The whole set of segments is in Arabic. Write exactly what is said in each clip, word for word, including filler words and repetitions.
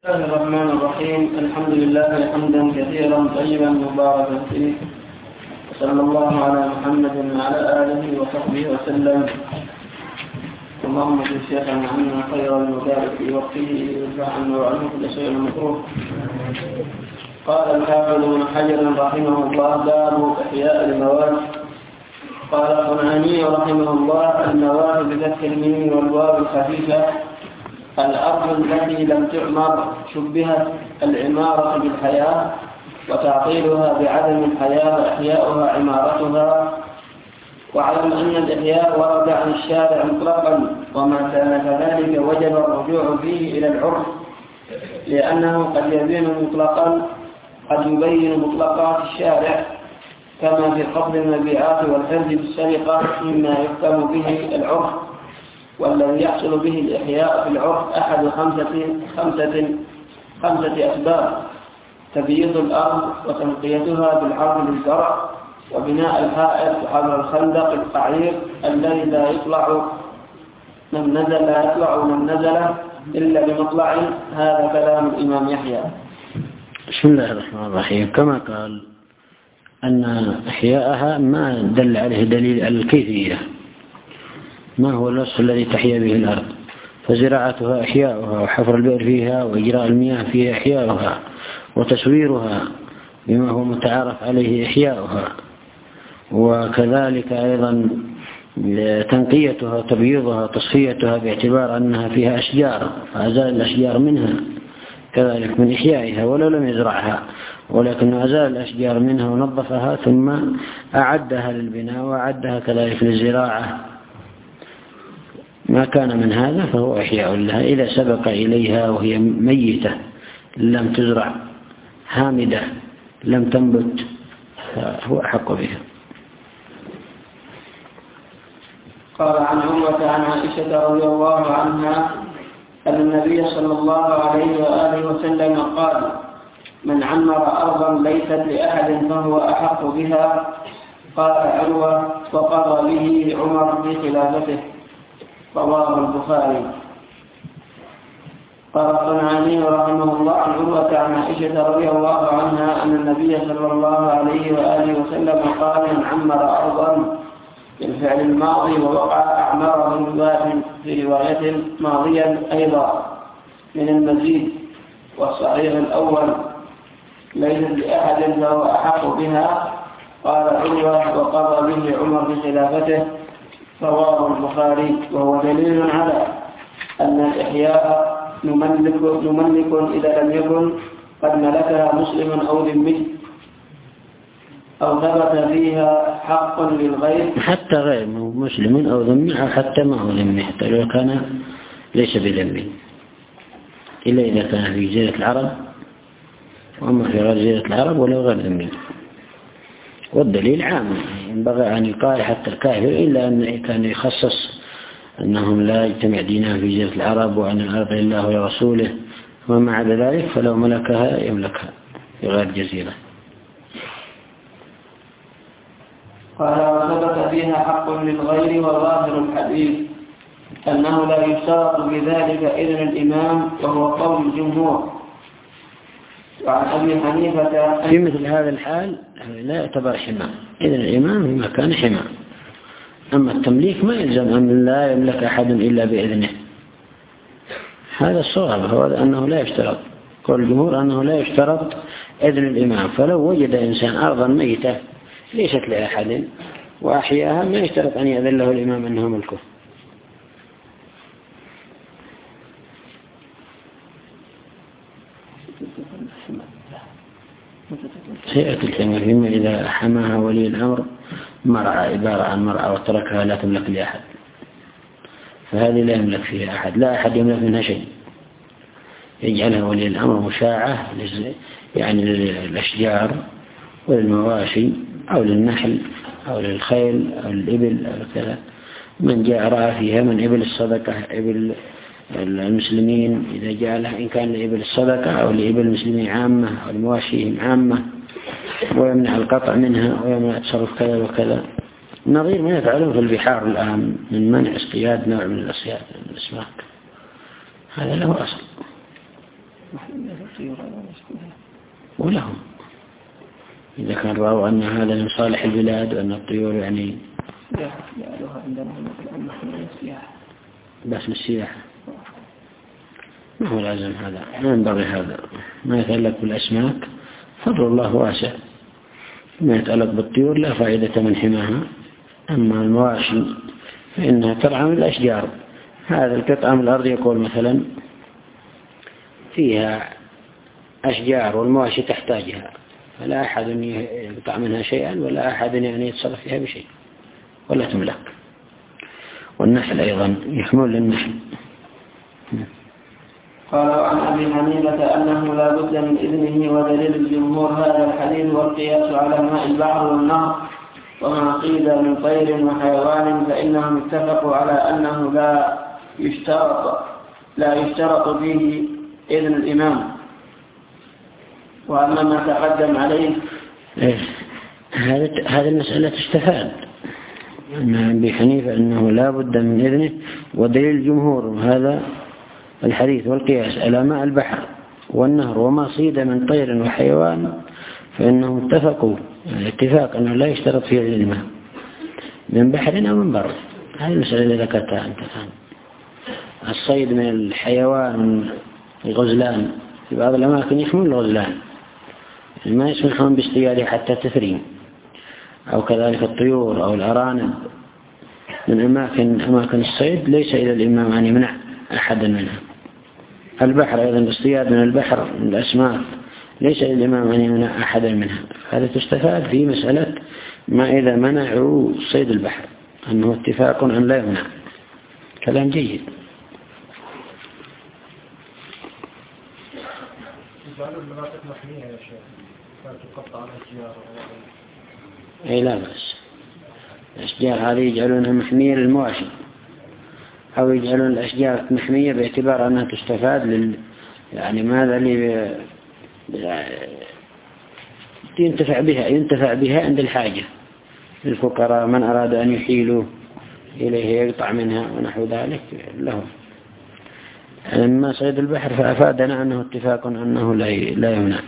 بسم الله الرحمن الرحيم. الحمد لله حمدا كثيرا طيبا مباركا فيه، صلى الله على محمد وعلى آله وصحبه وسلم. اللهم اجعل شيخنا عنا خيرا وبارك في وقته وانفعنا وعلمه كل شيء مكروه. قال الحافظ ابن حجر رحمه الله: باب إحياء المواد. قال الصنعاني رحمه الله: المواد بفتح الميم والواو الخفيفة الأرض التي لم تعمر، شبهت العمارة بالحياة وتعطيلها بعدم الحياة وإحياؤها عمارتها. واعلم أن الإحياء ورد عن الشارع مطلقا، وما كان كذلك وجب الرجوع فيه إلى العرف، لأنه قد يبين مطلقا قد يبين مطلقات الشارع، كما في قبض المبيعات والحرز بالسرقة مما يحكم به العرف، والذي يحصل به الإحياء في العرف أحد خمسة, خمسة, خمسة أسباب: تبييض الأرض وتنقيتها بالحرث للزرع، وبناء الحائط وحفر الخندق القعير الذي لا يطلع من نزل لا يطلع من نزله إلا بمطلع. هذا كلام الإمام يحيى. بسم الله الرحمن الرحيم. كما قال أن إحياءها ما دل عليه دليل على الكيفية، ما هو الوصف الذي تحيا به الأرض، فزراعتها إحياؤها، وحفر البئر فيها وإجراء المياه فيها إحياؤها، وتسويرها بما هو متعارف عليه إحياؤها، وكذلك أيضا تنقيتها وتبييضها وتصفيتها باعتبار أنها فيها أشجار فأزال الأشجار منها، كذلك من إحيائها ولو لم يزرعها، ولكن أزال الأشجار منها ونظفها ثم أعدها للبناء وأعدها كذلك للزراعة. ما كان من هذا فهو إحياء لها. إذا سبق إليها وهي ميتة لم تزرع هامدة لم تنبت فهو أحق بها. قال عن عروة عن عائشة رضي الله عنها أن النبي صلى الله عليه وآله وسلم قال: من عمر أرضا ليست لأحد فهو أحق بها. قال عروة: وقضى به عمر في خلافته. رواه البخاري. قال الصنعاني رحمه الله عن عروة عن عائشة رضي الله عنها أن النبي صلى الله عليه وآله وسلم قال: من عمر أرضا بالفعل الماضي ووقع أعماره في رواية ماضيا أيضا من المزيد، والصحيح الأول ليس لأحد فهو أحق بها. قال عروة: وقضى به عمر في خلافته. رواه البخاري. وهو دليل على أن الإحياء نملك, نملك إذا لم يكن قد ملكها مسلم أو ذمي أو ثبت فيها حق للغير، حتى غير مسلم أو ذمي، أو حتى ما هو ذمي، حتى لو كان ليس بذمي، إلا إذا كان في جزيرة العرب، وأما في غير جزيرة العرب ولو غير ذمي. والدليل عام، ينبغي أن يقال حتى الكافر، إلا أن كان يخصص أنهم لا يجتمع دينهم في جزيرة العرب وأن الأرض لله ولرسوله، وما عدا ذلك فلو ملكها يملكها في غير جزيرة. قال: وثبت فيها حق للغير. وظاهر الحديث أنه لا يشترط بذلك إذن الإمام، وهو قول الجمهور. وعن أبي حنيفة في مثل هذا الحال لا يعتبر حماء، إذن الإمام في مكان حماء. أما التمليك ما يلزم أن لا يملك أحد إلا بإذنه. هذا الصواب، هو أنه لا يشترط، قول الجمهور أنه لا يشترط إذن الإمام. فلو وجد إنسان أرضا ميتة ليست لأحد وأحياها ما يشترط أن يأذن له الإمام أنه ملكه. سيأتي الحمى فيما إذا حماها ولي الأمر مرعى، عبارة عن مرعى وتركها لا تملك لأحد، فهذه لا يملك فيها أحد، لا أحد يملك منها شيء، يجعلها ولي الأمر مشاعة يعني للأشجار وللمواشي أو للنحل أو للخيل أو للإبل أو كذا. من جاء رأى فيها من إبل الصدقة إبل المسلمين، إذا جعلها إن كان لإبل الصدقة أو لإبل المسلمين عامة أو لمواشيهم عامة، ويمنع القطع منها ويمنع تصرف كذا وكذا، نظير ما يفعلون في البحار الآن من منع اصطياد نوع من الأصياد من الأسماك، هذا له أصل. ولهم إذا كان رأوا أن هذا من صالح البلاد وأن الطيور يعني بس السياحة ما هو لازم هذا، ما ينبغي هذا. ما يتعلق بالأسماك فضل الله واسع، ما يتعلق بالطيور لا فائدة من حماها. أما المواشي فإنها ترعى من الأشجار. هذا القطعة من الأرض يقول مثلا فيها أشجار والمواشي تحتاجها، فلا أحد يقطع منها شيئا ولا أحد يعني يتصرف فيها بشيء ولا تملك. والنحل أيضا يحمل للنحل. قال عن أبي حنيفة أنه لا بد من إذنه، ودليل الجمهور هذا الحديث والقياس على ماء البحر والنهر وما قيد من طير وحيوان، فإنهم اتفقوا على أنه لا يشترط لا يشترط فيه إذن الإمام. وأما ما تقدم عليه هذه المسألة تستفاد أن أبي حنيفة أنه لا بد من إذنه، ودليل الجمهور هذا الحديث والقياس على ماء البحر والنهر وما صيد من طير وحيوان، فإنهم اتفقوا الاتفاق أنه لا يشترط فيه الإمام من بحر أو من بر. هذه المسألة اللي ذكرتها أنت الآن. الصيد من الحيوان الغزلان في بعض الأماكن يحمل الغزلان ما يسمحون باصطياده حتى تثرين، أو كذلك الطيور أو الأرانب من أماكن أماكن الصيد ليس إلى الإمام أن يمنع أحدا منها. البحر أيضا الاصطياد من البحر من الأسماك ليس إلى الإمام أن يمنع أحدا منها. هذا تستفاد في مسألة ما إذا منعوا صيد البحر أنه اتفاق أن لا يمنع. كلام جيد. يجعلوا المناطق محمية يا شيخ، فتقطع الأشجار. أي لا بأس. الأشجار هذه يجعلونها محمية للمواشي، أو يجعلون الأشجار محمية باعتبار أنها تستفاد لل يعني ماذا اللي ينتفع بها ينتفع بها عند الحاجة للفقراء، من أراد أن يحيلوا إليه يقطع منها ونحو ذلك له. أما صيد البحر فأفادنا أنه اتفاق أنه لا يمنع.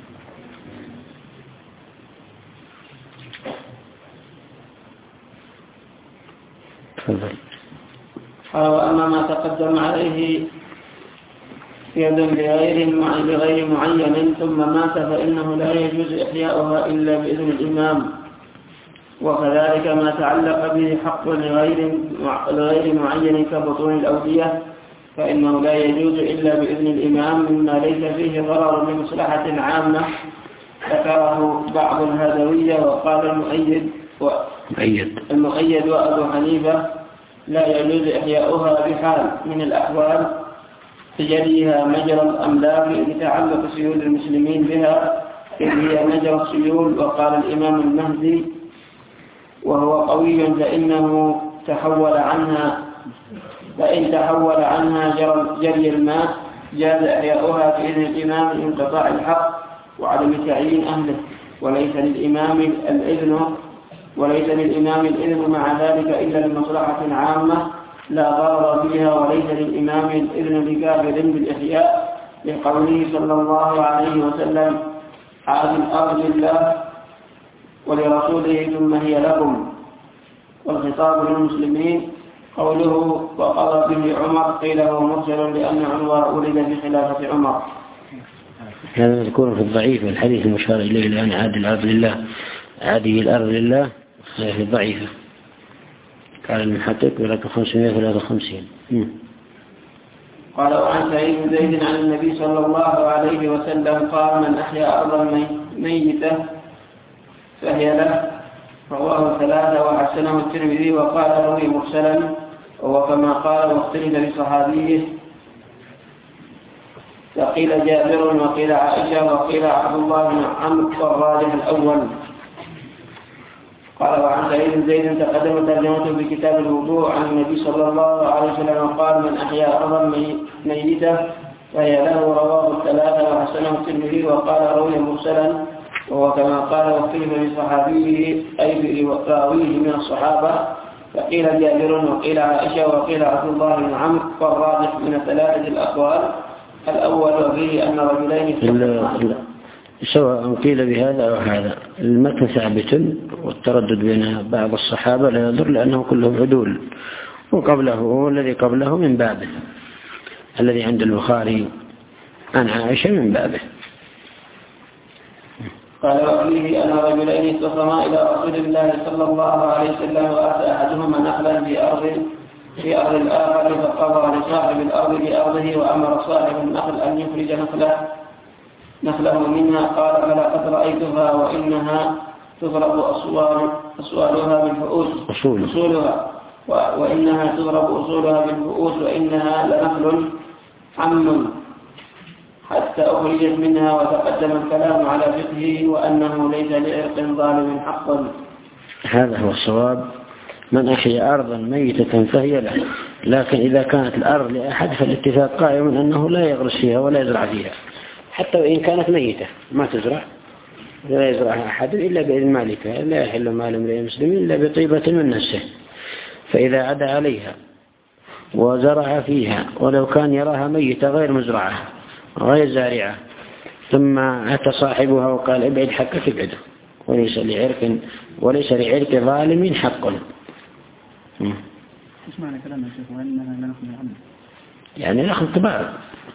تفضل. وأما ما تقدم عليه يد لغير لغير معين ثم مات فإنه لا يجوز إحياؤها إلا بإذن الإمام. وكذلك ما تعلق به حق لغير لغير معين كبطون الأودية فإنه لا يجوز إلا بإذن الإمام مما ليس فيه ضرر لمصلحة عامة. ذكره بعض الهذوية. وقال المؤيد المؤيد وأبو حنيفة لا يجوز إحياؤها بحال من الأحوال تجريها مجرى الأملاك لتعلق سيول المسلمين بها إذ هي مجرى السيول. وقال الإمام المهدي وهو قوي فإنه تحول عنها فإن تحول عنها جري الماء جاز إحياؤها بإذن الإمام لانقطاع الحق وعدم تعيين أهله، وليس للإمام الإذن وليس للإمام الإذن مع ذلك إلا لمصلحة عامة لا ضرر فيها، وليس للإمام الإذن لكافر بالإحياء لقوله صلى الله عليه وسلم هذه الأرض لله ولرسوله ثم هي لكم. والخطاب للمسلمين قوله وقضى به عمر قيل هو مرسل لأن عمر ولد في خلافة عمر. هذا مذكور في الضعيف الحديث المشار إليه الآن عاد الأرض لله هذه الأرض لله في الضعيفة قال المحقق ولكن خمسمائة وثلاثة وخمسين. قال عن سعيد بن زيد عن النبي صلى الله عليه وسلم قال من أحيا أرضا ميتة فهي له. رواه ثلاثة وحسنه الترمذي وقال روي مرسلا وهو كما قال واختلف بصحابيه فقيل جابر وقيل عائشة وقيل عبد الله بن عمرو والراجح الأول. قال وعن سعيد بن زيد تقدم ترجمته في كتاب الوضوء عن النبي صلى الله عليه وسلم قال من أحيا أرضا ميتة فهي له. رواه الثلاثة وحسنه الترمذي وقال روي مرسلا وهو كما قال واختلف بصحابيه أي براويه من الصحابة فقيل جابر وقيل عائشة وقيل عبد الله بن عمرو والراجح من ثلاثة الأقوال الأول وفيه أن رجلين سواء قيل بهذا أو هذا المتن ثابت، والتردد بين بعض الصحابة لا يضر لأنهم كلهم عدول، وقبله والذي قبله من بابه، الذي عند البخاري عن عائشة من بابه. قال وفيه أن رجلين اختصما إلى رسول الله صلى الله عليه وسلم، وأتى أحدهما نخلا في أرض في أرض الآخر فقضى لصاحب الأرض بأرضه، وأمر صاحب النخل أن يخرج نخله نخله منها. قال فلقد رأيتها وإنها تضرب أصوال أصوالها بالفؤوس أصولها وإنها تضرب أصولها بالفؤوس وإنها لنخل عم حتى أخرجت منها. وتقدم الكلام على فقهه وأنه ليس لعرق ظالم حق. هذا هو الصواب، من أحيا أرضا ميتة فهي له، لكن إذا كانت الأرض لأحد فالاتفاق قائم أنه لا يغرس فيها ولا يزرع فيها، حتى وإن كانت ميتة ما تزرع، لا يزرعها أحد إلا بإذن مالكها، لا يحل مال امرئ مسلم إلا بطيبة من نفسه. فإذا عدا عليها وزرع فيها ولو كان يراها ميتة غير مزرعة غير زارعة، ثم أتى صاحبها وقال ابعد حقك ابعده، وليس لعرق وليس لعرق ظالم حق. ايش معنى كلام يا شيخ وانها لا نخل العمل؟ يعني نخل كبار.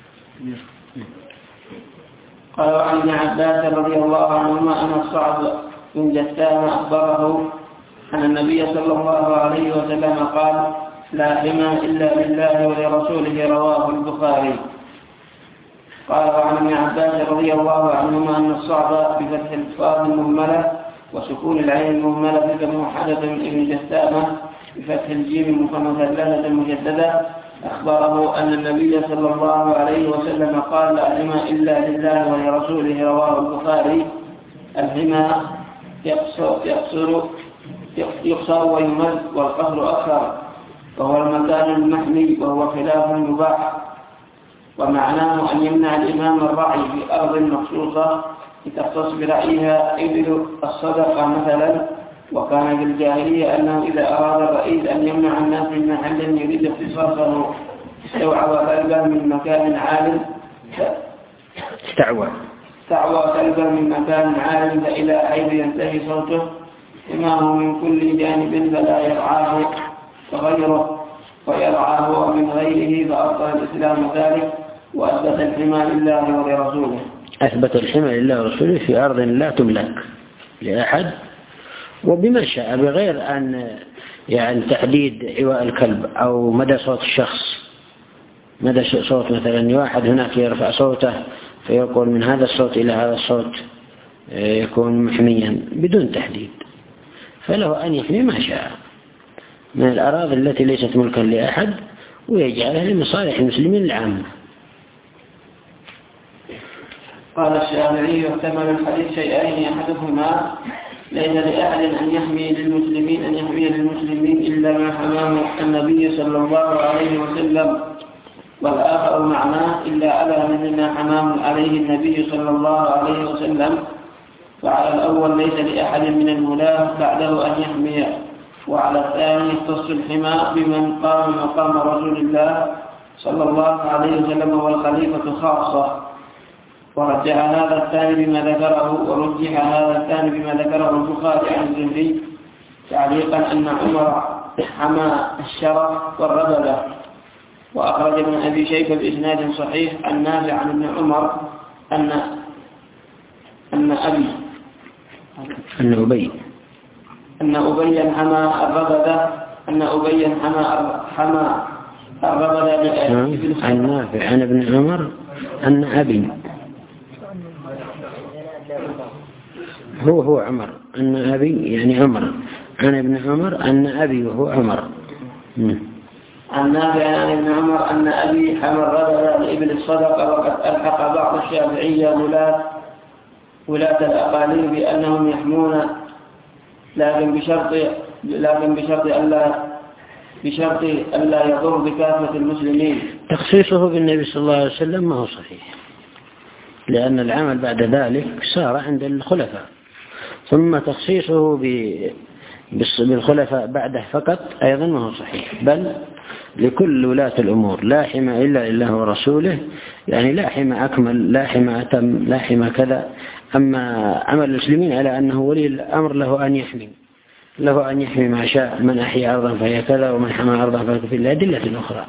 قال عن ابن عباس رضي الله عنهما أن الصعب بن جثام أخبره أن النبي صلى الله عليه وسلم قال لا حمى إلا لله ولرسوله، رواه البخاري. قال عن ابن عباس رضي الله عنهما أن الصعب بفتح الصاد المهملة وسكون العين المهملة كموحدة من ابن جثامة بفتح الجيم مثلثة مجددة أخبره أن النبي صلى الله عليه وسلم قال لا حمى إلا لله ولرسوله، رواه البخاري. الحمى يقصر, يقصر, يقصر ويمد والقهر أكثر، وهو المكان المحمي وهو خلاف المباح، ومعناه أن يمنع الإمام الرعي في أرض مخصوصة لتختص برعيها إبل الصدقة مثلا. وكان في الجاهلية أنه إذا أراد الرئيس أن يمنع الناس من محل يريد اختصاصه استوعب كلبا من مكان عال استعوى استعوى كلبا من مكان عال فإلى حيث ينتهي صوته إمامه من كل جانب فلا يرعاه غيره ويرعاه من غيره، فأبطل الإسلام ذلك وأثبت الحمى لله ولرسوله. أثبت الحمى لله ورسوله في أرض لا تملك لأحد وبما شاء، بغير أن يعني تحديد عواء الكلب أو مدى صوت الشخص، مدى صوت مثلا واحد هناك يرفع صوته فيقول من هذا الصوت إلى هذا الصوت يكون محميا بدون تحديد، فله أن يحمي ما شاء من الأراضي التي ليست ملكا لأحد ويجعلها لمصالح المسلمين العامة. قال الشافعي يحتمل الحديث شيئين، أحدهما ليس لأحد أن يحمي للمسلمين أن يحمي للمسلمين إلا ما حماه النبي صلى الله عليه وسلم، والآخر معناه إلا على مثل ما حماه عليه النبي صلى الله عليه وسلم. فعلى الأول ليس لأحد من الولاة بعده أن يحمي، وعلى الثاني يختص الحمى بمن قام مقام رسول الله صلى الله عليه وسلم والخليفة خاصة. ورجح هذا الثاني بما ذكره ورجح هذا الثاني بما ذكره البخاري عن الزهري تعليقا أن عمر حمى الشرف والربلة. وأخرج ابن أبي شيبة بإسناد صحيح عن نافع عن ابن عمر أن أن أبي أن أبي أن أبي حمى الربلة أن أبي حمى حمى الربلة عن نافع عن ابن عمر أن أبي هو هو عمر أن أبي يعني عمر عن ابن عمر أن أبي وهو عمر. عن نافع عن ابن عمر أن أبي حمى الربلة لإبل الصدقة. وقد ألحق بعض الشافعية ولاة ولاة الأقاليم بأنهم يحمون لكن بشرط لكن بشرط ألا بشرط ألا يضر بكافة المسلمين. تخصيصه بالنبي صلى الله عليه وسلم ما هو صحيح، لأن العمل بعد ذلك صار عند الخلفاء، ثم تخصيصه بالخلفاء بعده فقط أيضا ما هو صحيح، بل لكل ولاة الأمور لا حمى إلا لله ورسوله، يعني لا حمى أكمل، لا حمى أتم، لا حمى كذا. أما عمل المسلمين على أنه ولي الأمر له أن يحمي له أن يحمي ما شاء، من أحيا أرضا فهي كذا ومن حمى أرضا فهي في الأدلة أخرى.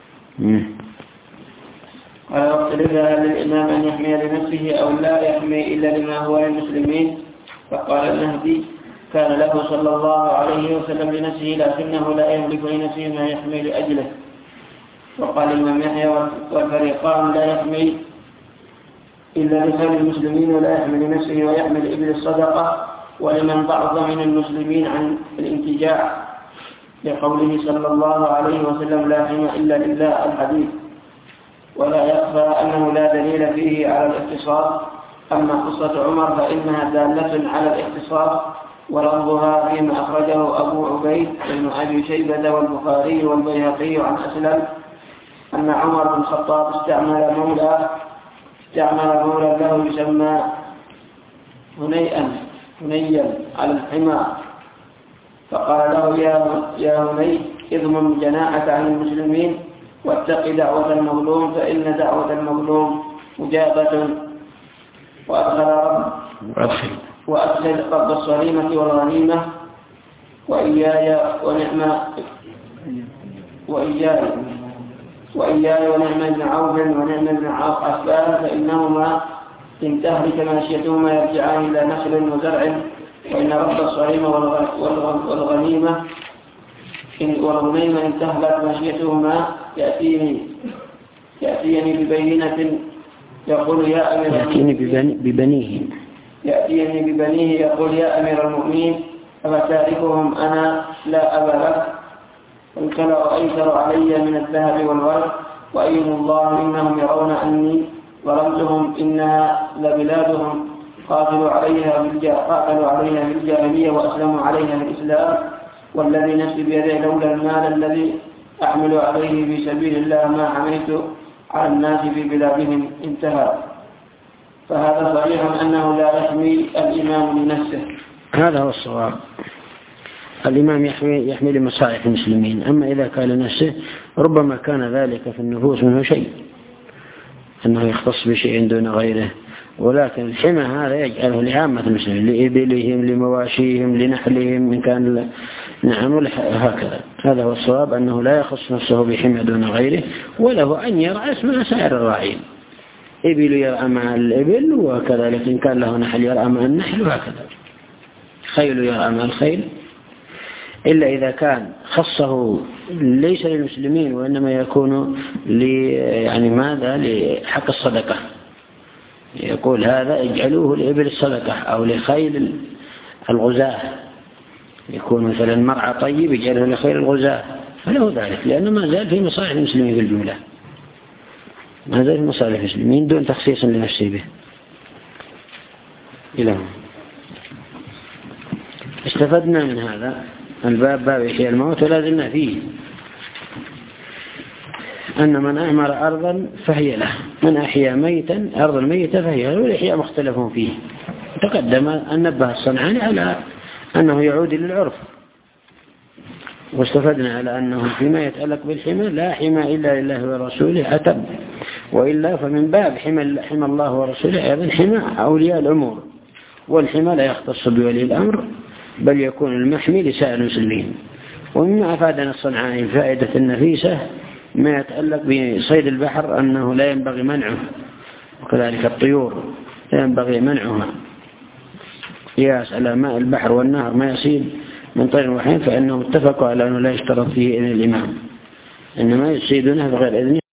قال واختلف هل للإمام أن يحمي لنفسه أو لا يحمي إلا لما هو للمسلمين؟ فقال المهدي كان له صلى الله عليه وسلم لنفسه لكنه لا يملك لنفسه ما يحمي لأجله. وقال الإمام يحيى والفريقان لا يحمي إلا لخير المسلمين ولا يحمي لنفسه ويحمل إبل الصدقة ولمن ضعف من المسلمين عن الانتجاع، لقوله صلى الله عليه وسلم لا حمى إلا لله الحديث. ولا يخفى أنه لا دليل فيه على الاختصاص. أما قصة عمر فإنها دالة على الاختصاص، ولفظها فيما أخرجه أبو عبيد بن أبي شيبة والبخاري والبيهقي عن أسلم أن عمر بن الخطاب استعمل مولى استعمل مولى له يسمى هنيئا هنيا على الحمى، فقال له يا هني اضمم جناحك عن المسلمين واتق دعوة المظلوم فإن دعوة المظلوم مجابة. وأدخل رب وأدخل رب الصريمة والغنيمة وإياي ونعم وإياي وإياي ونعم ابن عوف ونعم ابن عوف أسباب، فإنهما إن تهلك ماشيتهما يرجعان إلى نخل وزرع، وإن رب الصريمة والغنيمة والغنيمة إن تهلك ماشيتهما يأتيني يأتيني ببينة يقول يا أمير يأتيني ببنيه يأتيني ببنيه يقول يا أمير المؤمنين أفتاركهم أنا لا أبا لك، الكلأ أيسر علي من الذهب والورق، وأيم الله إنهم يرون أني ظلمتهم إنها لبلادهم قاتلوا عليها قاتلوا عليها بالجاهلية وأسلموا عليها بالإسلام، والذي نفسي بيده لولا المال الذي أحمل عليه في سبيل الله ما حملت على الناس في بلادهم. انتهى. فهذا صحيح أنه لا يحمي الإمام لنفسه. هذا هو الصواب، الإمام يحمي يحمي لمصالح المسلمين. أما إذا كان لنفسه ربما كان ذلك في النفوس منه شيء، أنه يختص بشيء دون غيره، ولكن الحمى هذا يجعله لعامة المسلمين، لإبلهم لمواشيهم لنحلهم إن كان نعم هكذا. هذا هو الصواب، أنه لا يخص نفسه بحمى دون غيره، وله أن يرعى اسم سائر الراعين، إبل يرعى مع الإبل وكذلك إن كان له نحل يرعى مع النحل وهكذا، خيل يرعى مع الخيل، إلا إذا كان خصه ليس للمسلمين وإنما يكون يعني ماذا لحق الصدقة، يقول هذا اجعلوه لإبل الصدقة أو لخيل الغزاة، يكون مثلا مرعى طيب يجعله لخيل الغزاة، فله ذلك، لأنه ما زال في مصالح المسلمين في الجملة، ما زال في مصالح المسلمين دون تخصيص لنفسه به. إلى استفدنا من هذا الباب باب إحياء الموت ولا زلنا فيه أن من أعمر أرضا فهي له، من أحيا ميتا أرضا ميتا فهي له، والإحياء مختلف فيه. تقدم أن نبه الصنعاني على أنه يعود للعرف، واستفدنا على أنه فيما يتعلق بالحمى لا حمى إلا لله ورسوله أتم، وإلا فمن باب حمى, حمى الله ورسوله أيضا حمى أولياء الأمور، والحمى لا يختص بولي الأمر بل يكون المحمي لسائر المسلمين. ومما أفادنا الصنعاني الفائدة النفيسة ما يتعلق بصيد البحر أنه لا ينبغي منعه، وكذلك الطيور لا ينبغي منعها، قياس على ماء البحر والنهر ما يصيد من طير وحين، فإنهم اتفقوا على أنه لا يشترط فيه إذن الإمام، إنما يصيدونه بغير إذنه.